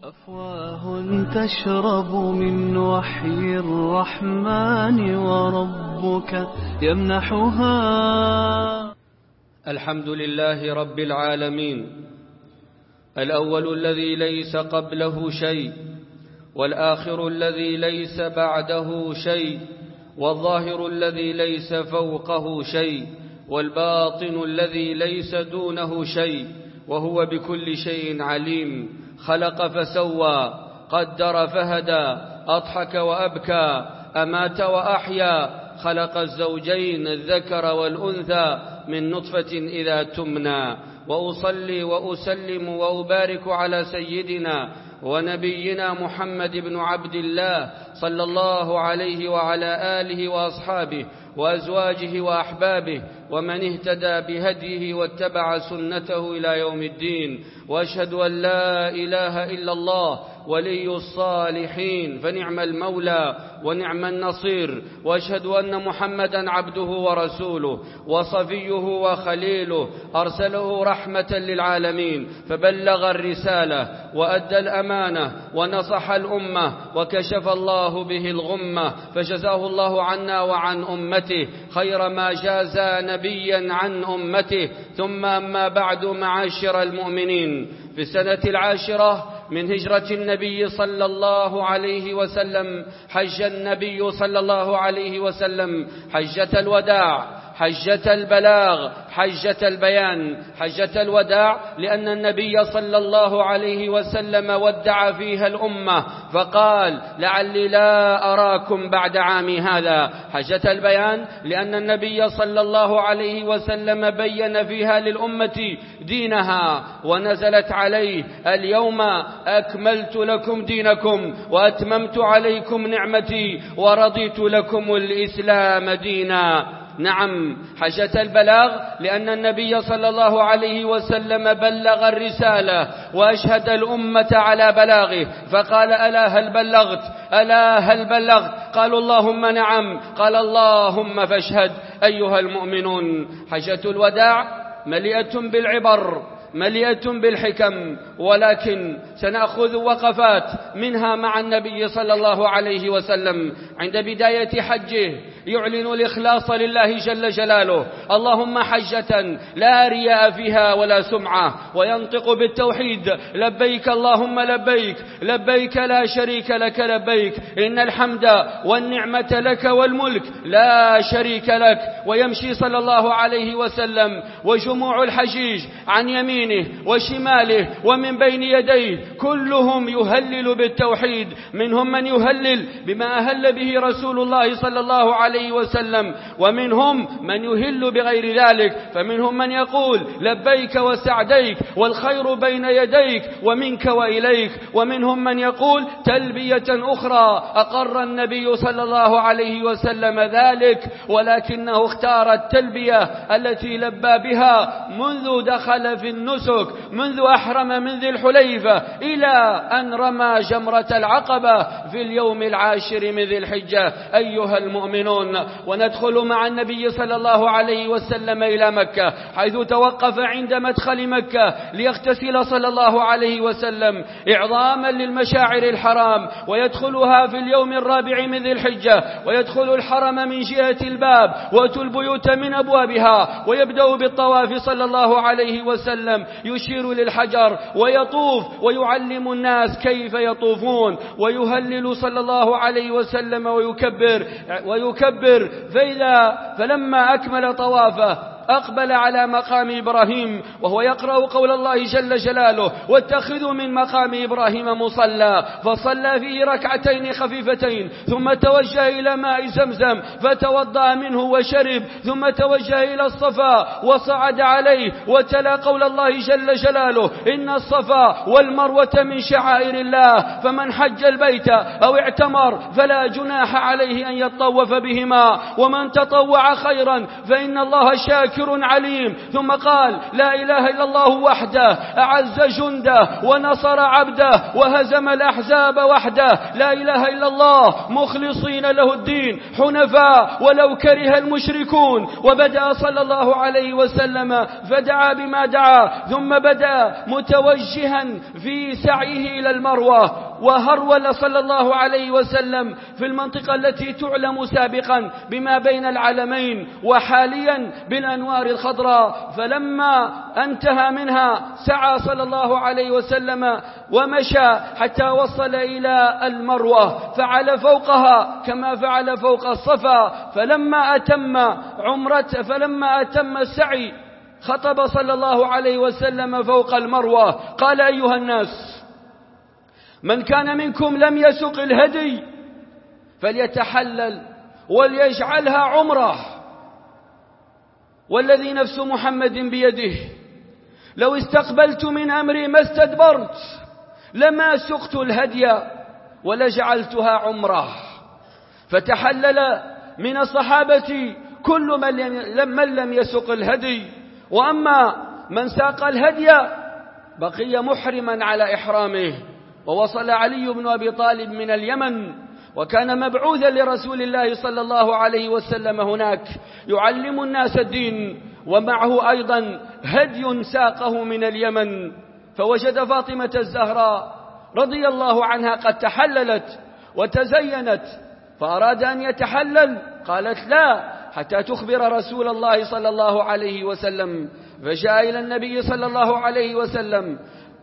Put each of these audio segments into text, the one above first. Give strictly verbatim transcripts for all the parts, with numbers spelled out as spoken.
أفواه تشرب من وحي الرحمن وربك يمنحها. الحمد لله رب العالمين، الأول الذي ليس قبله شيء، والآخر الذي ليس بعده شيء، والظاهر الذي ليس فوقه شيء، والباطن الذي ليس دونه شيء، وهو بكل شيء عليم. خلق فسوى، قدر فهدى، أضحك وأبكى، أمات وأحيا. خلق الزوجين الذكر والأنثى من نطفة إذا تمنى. وأصلي وأسلم وأبارك على سيدنا ونبينا محمد بن عبد الله صلى الله عليه وعلى آله وأصحابه وأزواجه وأحبابه ومن اهتدى بهديه واتبع سنته إلى يوم الدين. وأشهد أن لا إله إلا الله ولي الصالحين، فنعم المولى ونعم النصير. وأشهد أن محمدا عبده ورسوله وصفيه وخليله، أرسله رحمة للعالمين، فبلغ الرسالة وأدى الأمانة ونصح الأمة وكشف الله به الغمة، فجزاه الله عنا وعن أمته خير ما جاز نبيا عن أمته. ثم أما بعد، معاشر المؤمنين، في السنة العاشرة من هجرة النبي صلى الله عليه وسلم حج النبي صلى الله عليه وسلم حجة الوداع، حجة البلاغ، حجة البيان. حجة الوداع لأن النبي صلى الله عليه وسلم ودع فيها الأمة فقال: لعلي لا أراكم بعد عامي هذا. حجة البيان لأن النبي صلى الله عليه وسلم بين فيها للأمة دينها، ونزلت عليه: اليوم أكملت لكم دينكم وأتممت عليكم نعمتي ورضيت لكم الإسلام دينا. نعم، حجة البلاغ لأن النبي صلى الله عليه وسلم بلغ الرسالة وأشهد الأمة على بلاغه، فقال: ألا هل بلغت؟ ألا هل بلغت؟ قالوا: اللهم نعم. قال: اللهم فاشهد. أيها المؤمنون، حجة الوداع مليئة بالعبر، مليئة بالحكم، ولكن سنأخذ وقفات منها مع النبي صلى الله عليه وسلم. عند بداية حجه يعلن الإخلاص لله جل جلاله: اللهم حجة لا رياء فيها ولا سمعة، وينطق بالتوحيد: لبيك اللهم لبيك، لبيك لا شريك لك لبيك، إن الحمد والنعمة لك والملك لا شريك لك. ويمشي صلى الله عليه وسلم وجموع الحجيج عن يمينه وشماله ومن بين يديه كلهم يهلل بالتوحيد، منهم من يهلل بما أهل به رسول الله صلى الله عليه وسلم، ومنهم من يهل بغير ذلك، فمنهم من يقول: لبيك وسعديك والخير بين يديك ومنك وإليك، ومنهم من يقول تلبية أخرى أقر النبي صلى الله عليه وسلم ذلك، ولكنه اختار التلبية التي لبى بها منذ دخل في النسك، منذ أحرم من ذي الحليفة إلى أن رمى جمرة العقبة في اليوم العاشر من ذي الحجة. أيها المؤمنون، وندخل مع النبي صلى الله عليه وسلم إلى مكة، حيث توقف عند مدخل مكة ليغتسل صلى الله عليه وسلم إعظاما للمشاعر الحرام، ويدخلها في اليوم الرابع من ذي الحجة، ويدخل الحرم من جهة الباب وأتوا البيوت من أبوابها، ويبدأ بالطواف صلى الله عليه وسلم يشير للحجر ويطوف ويعلم الناس كيف يطوفون، ويهلل صلى الله عليه وسلم ويكبر ويكبر فإذا فلما أكمل طوافه أقبل على مقام إبراهيم وهو يقرأ قول الله جل جلاله: واتخذوا من مقام إبراهيم مصلى، فصلى فيه ركعتين خفيفتين، ثم توجه إلى ماء زمزم فتوضأ منه وشرب، ثم توجه إلى الصفا وصعد عليه وتلا قول الله جل جلاله: إن الصفا والمروة من شعائر الله، فمن حج البيت أو اعتمر فلا جناح عليه أن يطوف بهما، ومن تطوع خيرا فإن الله شاكر شاكر عليم. ثم قال لا إله إلا الله وحده أعز جنده ونصر عبده وهزم الأحزاب وحده، لا إله إلا الله مخلصين له الدين حنفاء ولو كره المشركون. وبدأ صلى الله عليه وسلم فدعا بما دعا، ثم بدأ متوجها في سعيه إلى المروة، وهرول صلى الله عليه وسلم في المنطقة التي تعلم سابقا بما بين العلمين وحاليا بالأنوار الخضراء. فلما انتهى منها سعى صلى الله عليه وسلم ومشى حتى وصل إلى المروة، فعل فوقها كما فعل فوق الصفا. فلما أتم عمرته فلما أتم السعي خطب صلى الله عليه وسلم فوق المروة قال أيها الناس، من كان منكم لم يسق الهدي فليتحلل وليجعلها عمره، والذي نفس محمد بيده لو استقبلت من أمري ما استدبرت لما سقت الهدي ولجعلتها عمره. فتحلل من الصحابة كل من لم يسق الهدي، وأما من ساق الهدي بقي محرما على إحرامه. ووصل علي بن أبي طالب من اليمن، وكان مبعوثا لرسول الله صلى الله عليه وسلم هناك يعلم الناس الدين، ومعه أيضا هدي ساقه من اليمن. فوجد فاطمة الزهراء رضي الله عنها قد تحللت وتزينت، فأراد أن يتحلل، قالت لا حتى تخبر رسول الله صلى الله عليه وسلم. فجاء إلى النبي صلى الله عليه وسلم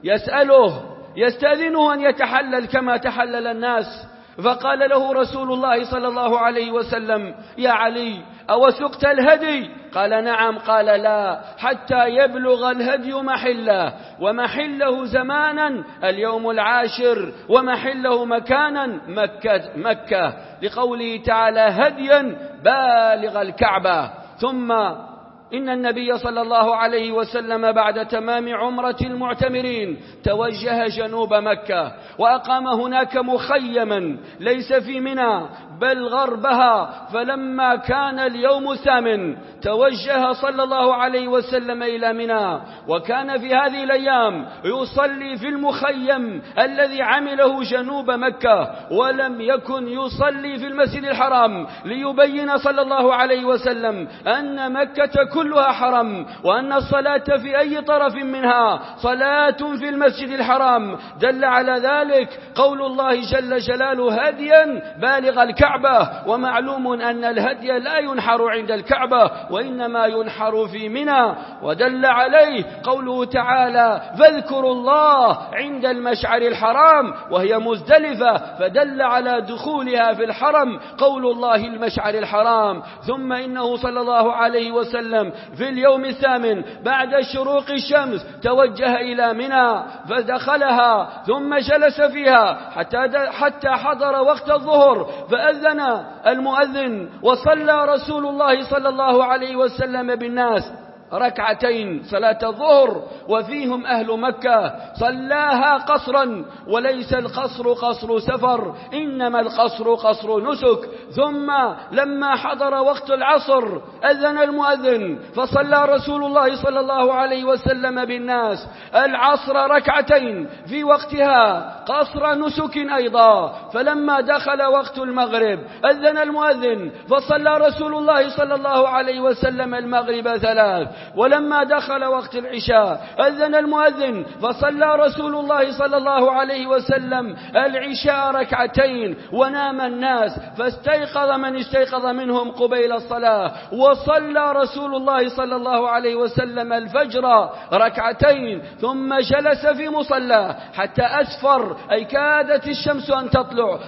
يسأله يستأذنه أن يتحلل كما تحلل الناس. فقال له رسول الله صلى الله عليه وسلم يا علي أو سقت الهدي؟ قال نعم. قال لا حتى يبلغ الهدي محله، ومحله زمانا اليوم العاشر، ومحله مكانا مكة, مكة لقوله تعالى هديا بالغ الكعبة. ثم إن النبي صلى الله عليه وسلم بعد تمام عمرة المعتمرين توجه جنوب مكة، وأقام هناك مخيما ليس في منى بل غربها. فلما كان اليوم الثامن توجه صلى الله عليه وسلم إلى منى، وكان في هذه الأيام يصلي في المخيم الذي عمله جنوب مكة، ولم يكن يصلي في المسجد الحرام، ليبين صلى الله عليه وسلم أن مكة كلها حرم، وأن الصلاة في أي طرف منها صلاة في المسجد الحرام. دل على ذلك قول الله جل جلاله هديا بالغ الكعبة. ومعلوم أن الهدي لا ينحر عند الكعبة، وإنما ينحر في منى. ودل عليه قوله تعالى فاذكروا الله عند المشعر الحرام، وهي مزدلفة، فدل على دخولها في الحرم قول الله المشعر الحرام. ثم إنه صلى الله عليه وسلم في اليوم الثامن بعد شروق الشمس توجه إلى منى فدخلها، ثم جلس فيها حتى حتى حضر وقت الظهر، فأذن المؤذن وصلى رسول الله صلى الله عليه وسلم بالناس ركعتين صلاة الظهر، وفيهم أهل مكة. صلاها قصرا، وليس القصر قصر سفر، إنما القصر قصر نسك. ثم لما حضر وقت العصر أذن المؤذن فصلى رسول الله صلى الله عليه وسلم بالناس العصر ركعتين في وقتها قصر نسك أيضا. فلما دخل وقت المغرب أذن المؤذن فصلى رسول الله صلى الله عليه وسلم المغرب ثلاث. ولما دخل وقت العشاء أذن المؤذن فصلى رسول الله صلى الله عليه وسلم العشاء ركعتين، ونام الناس فاستيقظ من استيقظ منهم قبيل الصلاة، وصلى رسول الله صلى الله عليه وسلم الفجر ركعتين، ثم جلس في مصلى حتى أسفر، أي كادت الشمس أن تطلع،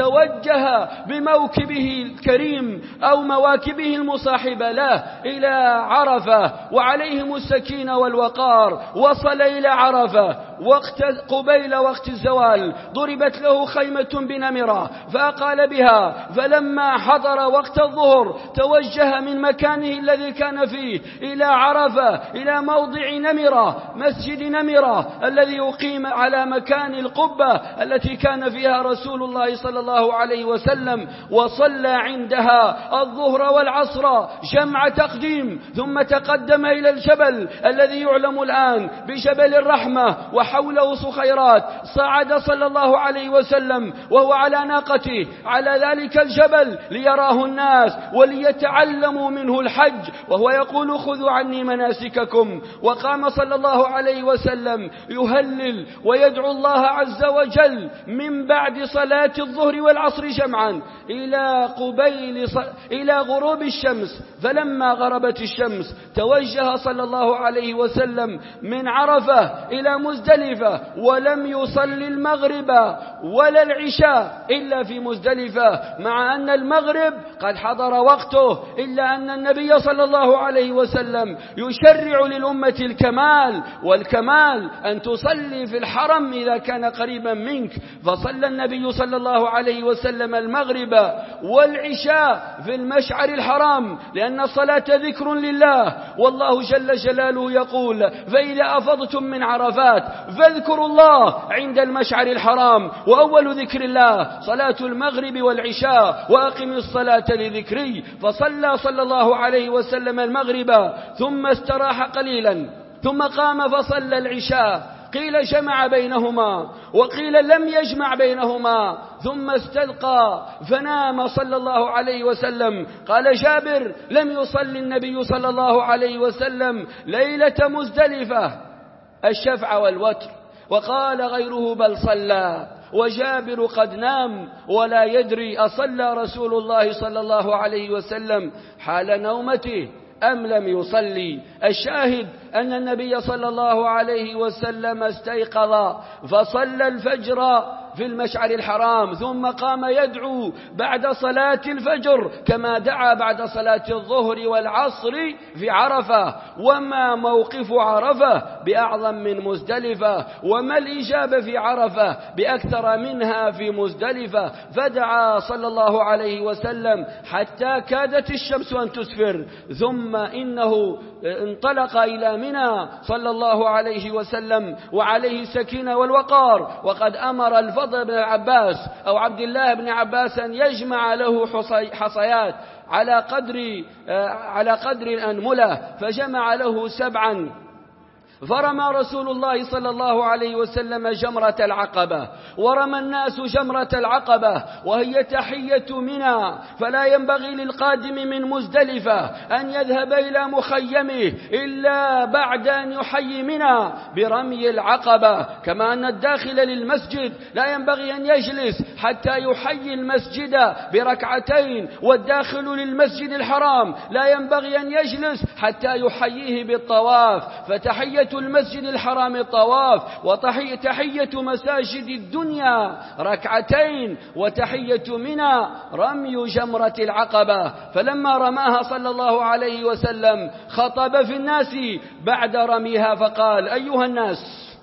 فتوجه بموكبه الكريم أو مواكبه المصاحبة له إلى عرفة، وعليهم السكينة والوقار. وصل إلى عرفة وقت قبيل وقت الزوال ضربت له خيمة بنمرة فأقال بها، فلما حضر وقت الظهر توجه من مكانه الذي كان فيه إلى عرفة إلى موضع نمرة مسجد نمرة الذي يقيم على مكان القبة التي كان فيها رسول الله صلى الله عليه وسلم، وصلى عندها الظهر والعصر جمع تقديم، ثم تقدم إلى الجبل الذي يعلم الآن بجبل الرحمة وحوله صخيرات. صعد صلى الله عليه وسلم وهو على ناقته على ذلك الجبل ليراه الناس وليتعلموا منه الحج، وهو يقول خذوا عني مناسككم. وقام صلى الله عليه وسلم يهلل ويدعو الله عز وجل من بعد صلاة الظهر والعصر جمعا إلى قبيل ص... إلى غروب الشمس. فلما غربت الشمس توجه صلى الله عليه وسلم من عرفة إلى مزدلفة، ولم يصلي المغرب ولا العشاء إلا في مزدلفة، مع أن المغرب قد حضر وقته، إلا أن النبي صلى الله عليه وسلم يشرع للأمة الكمال، والكمال أن تصلي في الحرم إذا كان قريبا منك. فصلى النبي صلى الله عليه وسلم المغرب والعشاء في المشعر الحرام، لأن الصلاة ذكر لله، والله جل جلاله يقول فإذا أفضتم من عرفات فاذكروا الله عند المشعر الحرام، وأول ذكر الله صلاة المغرب والعشاء وأقم الصلاة لذكري. فصلى صلى الله عليه وسلم المغرب ثم استراح قليلا ثم قام فصلى العشاء، قيل جمع بينهما وقيل لم يجمع بينهما، ثم استلقى فنام صلى الله عليه وسلم. قال جابر لم يصلي النبي صلى الله عليه وسلم ليلة مزدلفة الشفع والوتر، وقال غيره بل صلى، وجابر قد نام ولا يدري أصلى رسول الله صلى الله عليه وسلم حال نومته أم لم يصلي. الشاهد أن النبي صلى الله عليه وسلم استيقظ فصلى الفجر في المشعر الحرام، ثم قام يدعو بعد صلاة الفجر كما دعا بعد صلاة الظهر والعصر في عرفة. وما موقف عرفة بأعظم من مزدلفة، وما الإجابة في عرفة بأكثر منها في مزدلفة. فدعا صلى الله عليه وسلم حتى كادت الشمس أن تسفر، ثم إنه انطلق إلى منى صلى الله عليه وسلم وعليه السكينة والوقار، وقد أمر الفضل بن عباس أو عبد الله بن عباس أن يجمع له حصيات على قدر على قدر الأنملة، فجمع له سبعا. فرمى رسول الله صلى الله عليه وسلم جمرة العقبة، ورمى الناس جمرة العقبة وهي تحية منى، فلا ينبغي للقادم من مزدلفة أن يذهب إلى مخيمه إلا بعد أن يحيي منى برمي العقبة، كما أن الداخل للمسجد لا ينبغي أن يجلس حتى يحيي المسجد بركعتين، والداخل للمسجد الحرام لا ينبغي أن يجلس حتى يحييه بالطواف. فتحية المسجد الحرام الطواف، وتحية مساجد الدنيا ركعتين، وتحية منى رمي جمرة العقبة. فلما رماها صلى الله عليه وسلم خطب في الناس بعد رميها فقال أيها الناس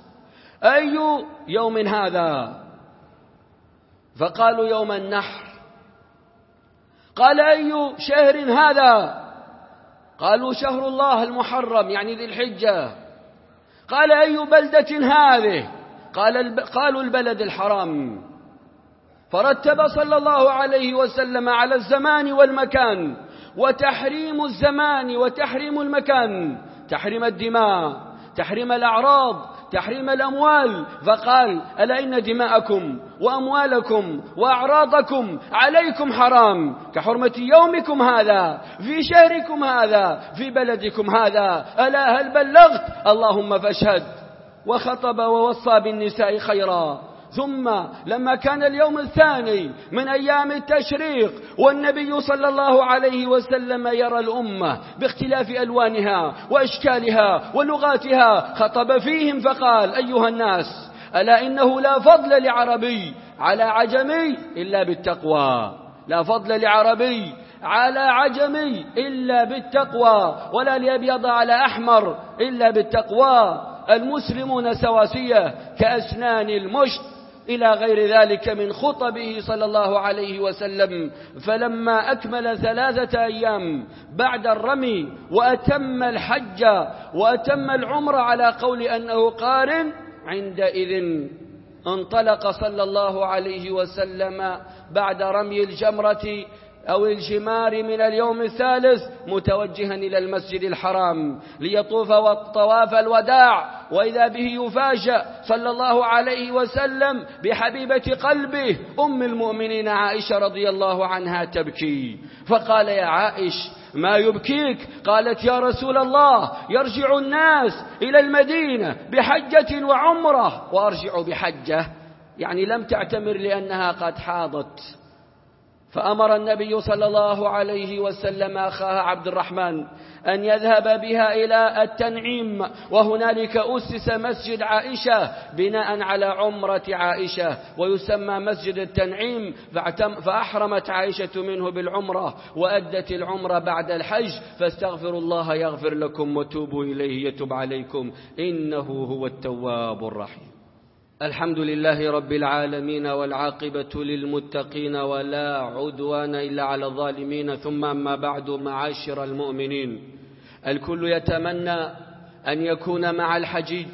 أي يوم هذا؟ فقالوا يوم النحر. قال أي شهر هذا؟ قالوا شهر الله المحرم يعني ذي الحجة. قال أي بلدة هذه؟ قال قالوا البلد الحرام. فرتب صلى الله عليه وسلم على الزمان والمكان، وتحريم الزمان وتحريم المكان تحريم الدماء، تحريم الأعراض، تحريم الأموال. فقال ألا إن دماءكم وأموالكم وأعراضكم عليكم حرام كحرمة يومكم هذا في شهركم هذا في بلدكم هذا، ألا هل بلغت؟ اللهم فاشهد. وخطب ووصى بالنساء خيرا. ثم لما كان اليوم الثاني من أيام التشريق والنبي صلى الله عليه وسلم يرى الأمة باختلاف ألوانها وأشكالها ولغاتها، خطب فيهم فقال أيها الناس ألا إنه لا فضل لعربي على عجمي إلا بالتقوى، لا فضل لعربي على عجمي إلا بالتقوى، ولا لأبيض على أحمر إلا بالتقوى. المسلمون سواسية كأسنان المشط إلى غير ذلك من خطبه صلى الله عليه وسلم. فلما أكمل ثلاثة أيام بعد الرمي وأتم الحج وأتم العمر على قول أنه قارن، عندئذ انطلق صلى الله عليه وسلم بعد رمي الجمرة أو الجمار من اليوم الثالث متوجها إلى المسجد الحرام ليطوف طواف الوداع، وإذا به يفاجأ صلى الله عليه وسلم بحبيبة قلبه أم المؤمنين عائشة رضي الله عنها تبكي، فقال: يا عائش ما يبكيك؟ قالت: يا رسول الله يرجع الناس إلى المدينة بحجة وعمرة وأرجع بحجة، يعني لم تعتمر لأنها قد حاضت. فأمر النبي صلى الله عليه وسلم أخاها عبد الرحمن أن يذهب بها إلى التنعيم، وهنالك أسس مسجد عائشة بناء على عمرة عائشة ويسمى مسجد التنعيم، فأحرمت عائشة منه بالعمرة وأدت العمرة بعد الحج. فاستغفروا الله يغفر لكم وتوبوا إليه يتب عليكم إنه هو التواب الرحيم. الحمد لله رب العالمين، والعاقبة للمتقين، ولا عدوان إلا على الظالمين. ثم أما بعد، معاشر المؤمنين، الكل يتمنى أن يكون مع الحجيج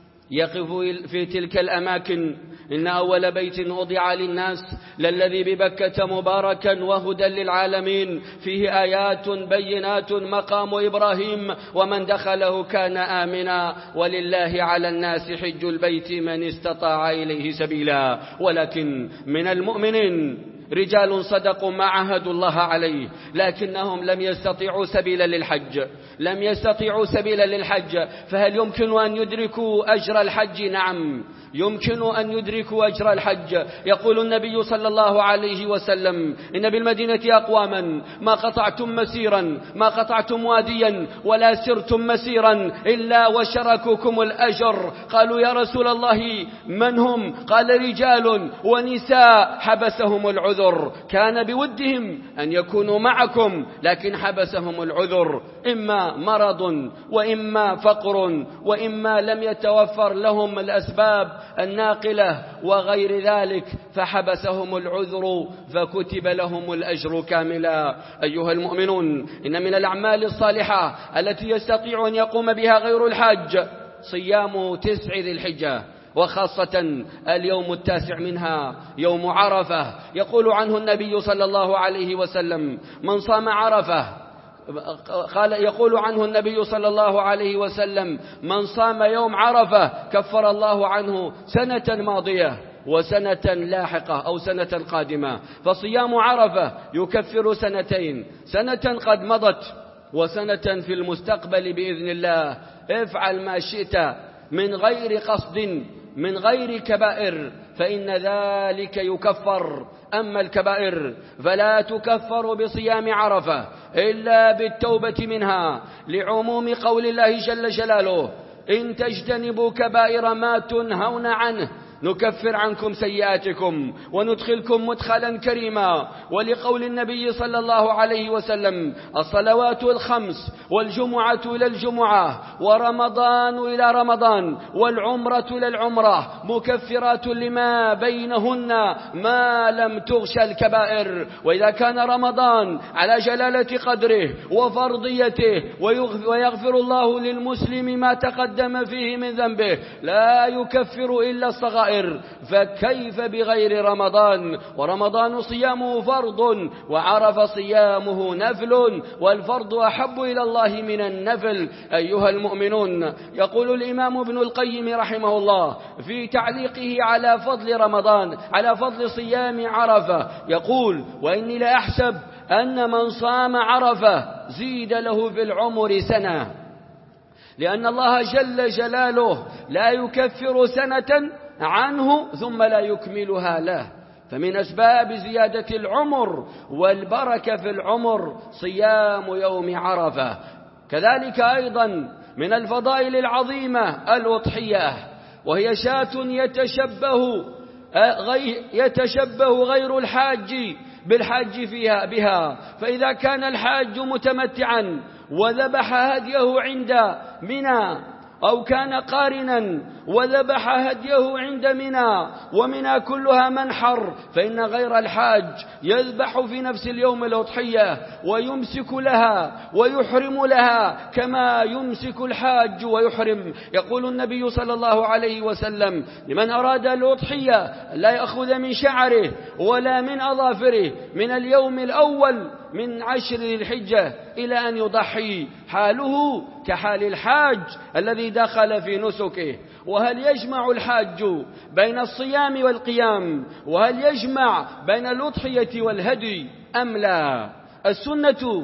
يقف في تلك الأماكن. إن أول بيت وضع للناس للذي ببكة مباركا وهدى للعالمين، فيه آيات بينات مقام إبراهيم ومن دخله كان آمنا، ولله على الناس حج البيت من استطاع إليه سبيلا. ولكن من المؤمنين رجال صدقوا ما عاهدوا الله عليه، لكنهم لم يستطيعوا سبيلا للحج لم يستطيعوا سبيلا للحج فهل يمكن أن يدركوا أجر الحج؟ نعم، يمكن أن يدركوا أجر الحج. يقول النبي صلى الله عليه وسلم: إن بالمدينة أقواما ما قطعتم مسيرا ما قطعتم واديا ولا سرتم مسيرا إلا وشركوكم الأجر. قالوا: يا رسول الله من هم؟ قال: رجال ونساء حبسهم العذر، كان بودهم أن يكونوا معكم لكن حبسهم العذر، إما مرض وإما فقر وإما لم يتوفر لهم الأسباب الناقلة وغير ذلك، فحبسهم العذر فكتب لهم الأجر كاملا. أيها المؤمنون، إن من الأعمال الصالحة التي يستطيع أن يقوم بها غير الحاج صيام تسع ذي الحجة، وخاصة اليوم التاسع منها يوم عرفة. يقول عنه النبي صلى الله عليه وسلم: من صام عرفة قال يقول عنه النبي صلى الله عليه وسلم: من صام يوم عرفة كفر الله عنه سنة ماضية وسنة لاحقة أو سنة قادمة. فصيام عرفة يكفر سنتين، سنة قد مضت وسنة في المستقبل بإذن الله. افعل ما شئت من غير قصد من غير كبائر فإن ذلك يكفر. أما الكبائر فلا تكفر بصيام عرفة إلا بالتوبة منها، لعموم قول الله جل جلاله: إن تجتنبوا كبائر ما تنهون عنه نكفر عنكم سيئاتكم وندخلكم مدخلا كريما. ولقول النبي صلى الله عليه وسلم: الصلوات الخمس والجمعة إلى الجمعة ورمضان إلى رمضان والعمرة إلى العمرة مكفرات لما بينهن ما لم تغش الكبائر. وإذا كان رمضان على جلالة قدره وفرضيته ويغفر الله للمسلم ما تقدم فيه من ذنبه لا يكفر إلا الصغائر، فكيف بغير رمضان؟ ورمضان صيامه فرض وعرف صيامه نفل، والفرض أحب إلى الله من النفل. أيها المؤمنون، يقول الإمام ابن القيم رحمه الله في تعليقه على فضل رمضان على فضل صيام عرفة، يقول: وإني لأحسب أن من صام عرفة زيد له في العمر سنة، لأن الله جل جلاله لا يكفر سنة عنه ثم لا يكملها له. فمن أسباب زيادة العمر والبركة في العمر صيام يوم عرفة. كذلك أيضا من الفضائل العظيمة الأضحية، وهي شاة يتشبه يتشبه غير الحاج بالحاج فيها بها. فإذا كان الحاج متمتعا وذبح هديه عند منى أو كان قارنا وذبح هديه عند منى، ومنى كلها منحر، فإن غير الحاج يذبح في نفس اليوم الأضحية ويمسك لها ويحرم لها كما يمسك الحاج ويحرم. يقول النبي صلى الله عليه وسلم: لمن أراد الأضحية لا يأخذ من شعره ولا من أظافره من اليوم الأول من عشر ذي الحجة إلى أن يضحي، حاله كحال الحاج الذي دخل في نسكه. وهل يجمع الحاج بين الصيام والقيام؟ وهل يجمع بين الأضحية والهدي أم لا؟ السنة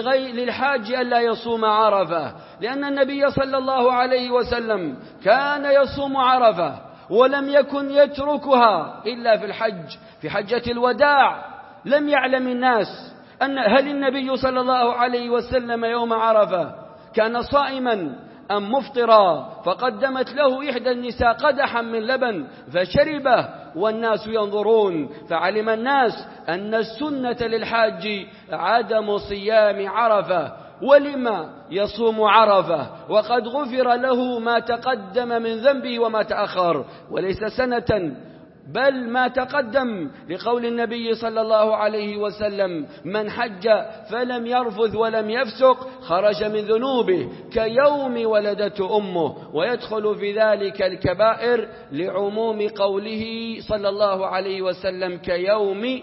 للحاج ألا يصوم عرفة، لأن النبي صلى الله عليه وسلم كان يصوم عرفة ولم يكن يتركها إلا في الحج. في حجة الوداع لم يعلم الناس أن هل النبي صلى الله عليه وسلم يوم عرفة كان صائما أم مفطرا، فقدمت له إحدى النساء قدحا من لبن فشربه والناس ينظرون، فعلم الناس أن السنة للحاج عدم صيام عرفة. ولما يصوم عرفة وقد غفر له ما تقدم من ذنبه وما تأخر، وليس سنة بل ما تقدم، لقول النبي صلى الله عليه وسلم: من حج فلم يرفث ولم يفسق خرج من ذنوبه كيوم ولدته أمه. ويدخل في ذلك الكبائر لعموم قوله صلى الله عليه وسلم: كيوم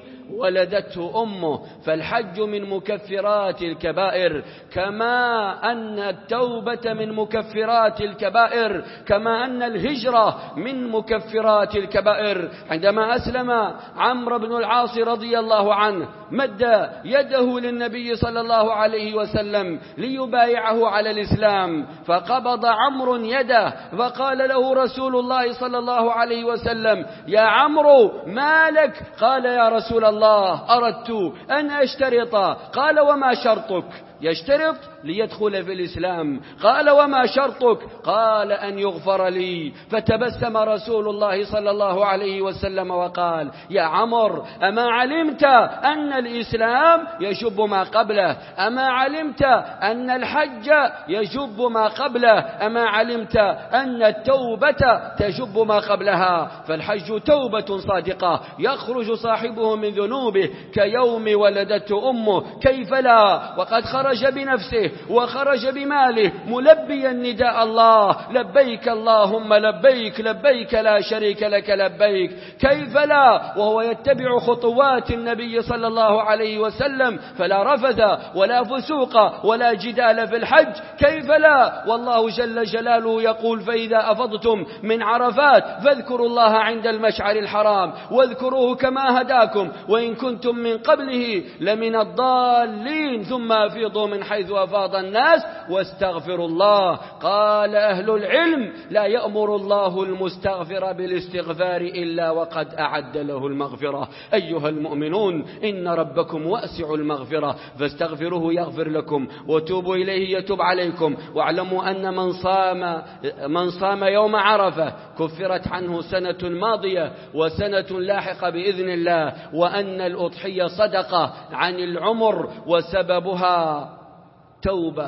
ولدته أمه. فالحج من مكفرات الكبائر، كما أن التوبة من مكفرات الكبائر، كما أن الهجرة من مكفرات الكبائر. عندما أسلم عمرو بن العاص رضي الله عنه مد يده للنبي صلى الله عليه وسلم ليبايعه على الإسلام، فقبض عمرو يده فقال له رسول الله صلى الله عليه وسلم: يا عمرو ما لك؟ قال: يا رسول الله أردت أن أشترط. قال: وما شرطك؟ يشترط ليدخل في الإسلام. قال: وما شرطك؟ قال: أن يغفر لي. فتبسم رسول الله صلى الله عليه وسلم وقال: يا عمر، أما علمت أن الإسلام يجب ما قبله؟ أما علمت أن الحج يجب ما قبله؟ أما علمت أن التوبة تجب ما قبلها؟ فالحج توبة صادقة يخرج صاحبه من ذنوبه كيوم ولدته أمه. كيف لا وقد خرج بنفسه وخرج بماله ملبيا نداء الله: لبيك اللهم لبيك، لبيك لا شريك لك لبيك. كيف لا وهو يتبع خطوات النبي صلى الله عليه وسلم، فلا رفث ولا فسوق ولا جدال في الحج. كيف لا والله جل جلاله يقول: فإذا أفضتم من عرفات فاذكروا الله عند المشعر الحرام واذكروه كما هداكم وإن كنتم من قبله لمن الضالين ثم أفيضوا من حيث أفاض الناس واستغفروا الله. قال أهل العلم: لا يأمر الله المستغفر بالاستغفار إلا وقد أعد له المغفرة. أيها المؤمنون، إن ربكم واسع المغفرة فاستغفروه يغفر لكم وتوبوا إليه يتوب عليكم. واعلموا أن من صام من صام يوم عرفة كفرت عنه سنة ماضية وسنة لاحقة بإذن الله، وأن الأضحية صدقة عن العمر، وسببها توبة،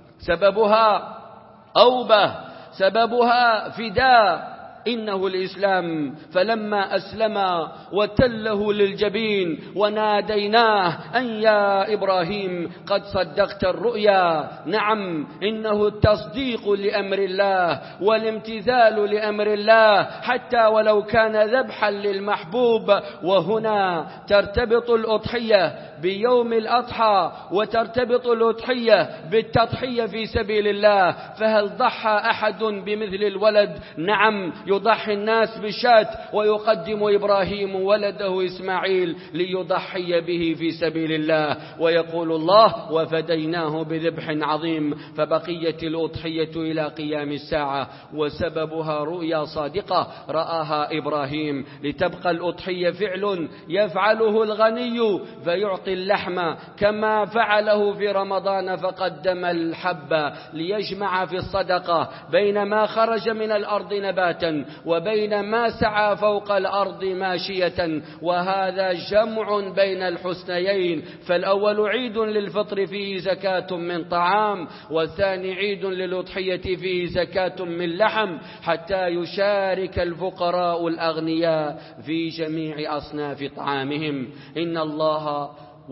سببها أوبة، سببها فداء. إنه الإسلام. فلما أسلم وتله للجبين وناديناه أن يا إبراهيم قد صدقت الرؤيا. نعم، إنه التصديق لأمر الله والامتثال لأمر الله حتى ولو كان ذبحا للمحبوب. وهنا ترتبط الأضحية بيوم الأضحى، وترتبط الأضحية بالتضحية في سبيل الله. فهل ضحى أحد بمثل الولد؟ نعم، يضحي الناس بالشاة ويقدم إبراهيم ولده إسماعيل ليضحي به في سبيل الله. ويقول الله: وفديناه بذبح عظيم. فبقية الأضحية إلى قيام الساعة، وسببها رؤيا صادقة رآها إبراهيم. لتبقى الأضحية فعل يفعله الغني فيعطي اللحم كما فعله في رمضان فقدم الحب، ليجمع في الصدقة بين ما خرج من الأرض نباتا وبين ما سعى فوق الأرض ماشية، وهذا جمع بين الحسنيين. فالأول عيد للفطر فيه زكاة من طعام، والثاني عيد للأضحية فيه زكاة من لحم، حتى يشارك الفقراء الأغنياء في جميع أصناف طعامهم. إن الله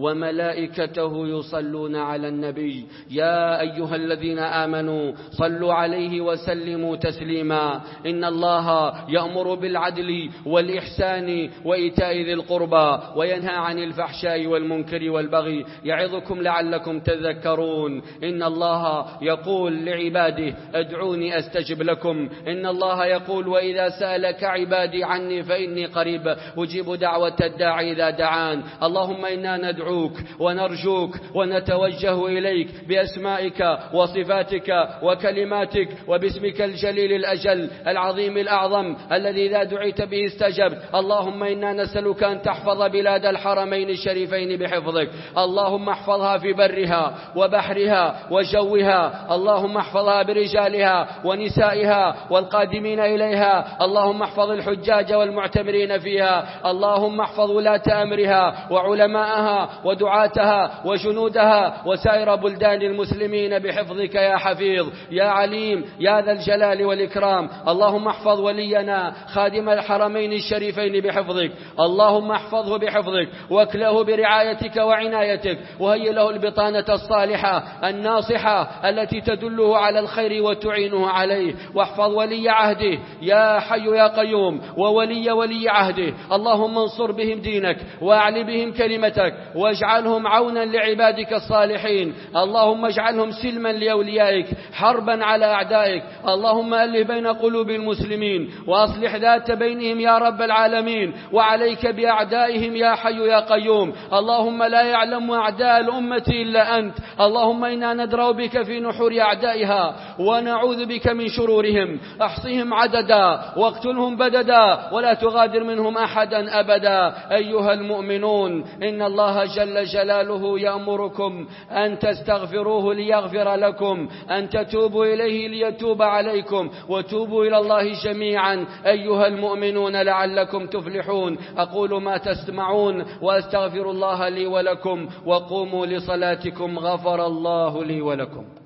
وملائكته يصلون على النبي يا أيها الذين آمنوا صلوا عليه وسلموا تسليما. إن الله يأمر بالعدل والإحسان وإيتاء ذي القربى وينهى عن الفحشاء والمنكر والبغي يعظكم لعلكم تذكرون. إن الله يقول لعباده ادعوني أستجب لكم. إن الله يقول وإذا سألك عبادي عني فإني قريب أجيب دعوة الداعي إذا دعان. اللهم إنا ندعو ونرجوك ونتوجه إليك بأسمائك وصفاتك وكلماتك وباسمك الجليل الأجل العظيم الأعظم الذي إذا دعيت به استجبت. اللهم إنا نسألك أن تحفظ بلاد الحرمين الشريفين بحفظك. اللهم احفظها في برها وبحرها وجوها. اللهم احفظها برجالها ونسائها والقادمين إليها. اللهم احفظ الحجاج والمعتمرين فيها. اللهم احفظ ولاة أمرها وعلماءها ودعاتها وجنودها وسائر بلدان المسلمين بحفظك يا حفيظ يا عليم يا ذا الجلال والإكرام. اللهم احفظ ولينا خادم الحرمين الشريفين بحفظك. اللهم احفظه بحفظك واكله برعايتك وعنايتك، وهي له البطانة الصالحة الناصحة التي تدله على الخير وتعينه عليه. واحفظ ولي عهده يا حي يا قيوم وولي ولي عهده. اللهم انصر بهم دينك واعل بهم كلمتك واجعلهم عونا لعبادك الصالحين. اللهم اجعلهم سلما لأوليائك حربا على أعدائك. اللهم ألف بين قلوب المسلمين وأصلح ذات بينهم يا رب العالمين، وعليك بأعدائهم يا حي يا قيوم. اللهم لا يعلم أعداء الأمة إلا أنت. اللهم إنا ندرأ بك في نحور أعدائها ونعوذ بك من شرورهم. احصهم عددا واقتلهم بددا ولا تغادر منهم أحدا أبدا. أيها المؤمنون إن الله جل جلاله يأمركم أن تستغفروه ليغفر لكم، أن تتوبوا إليه ليتوب عليكم، وتوبوا إلى الله جميعا أيها المؤمنون لعلكم تفلحون. أقول ما تسمعون وأستغفر الله لي ولكم، وقوموا لصلاتكم غفر الله لي ولكم.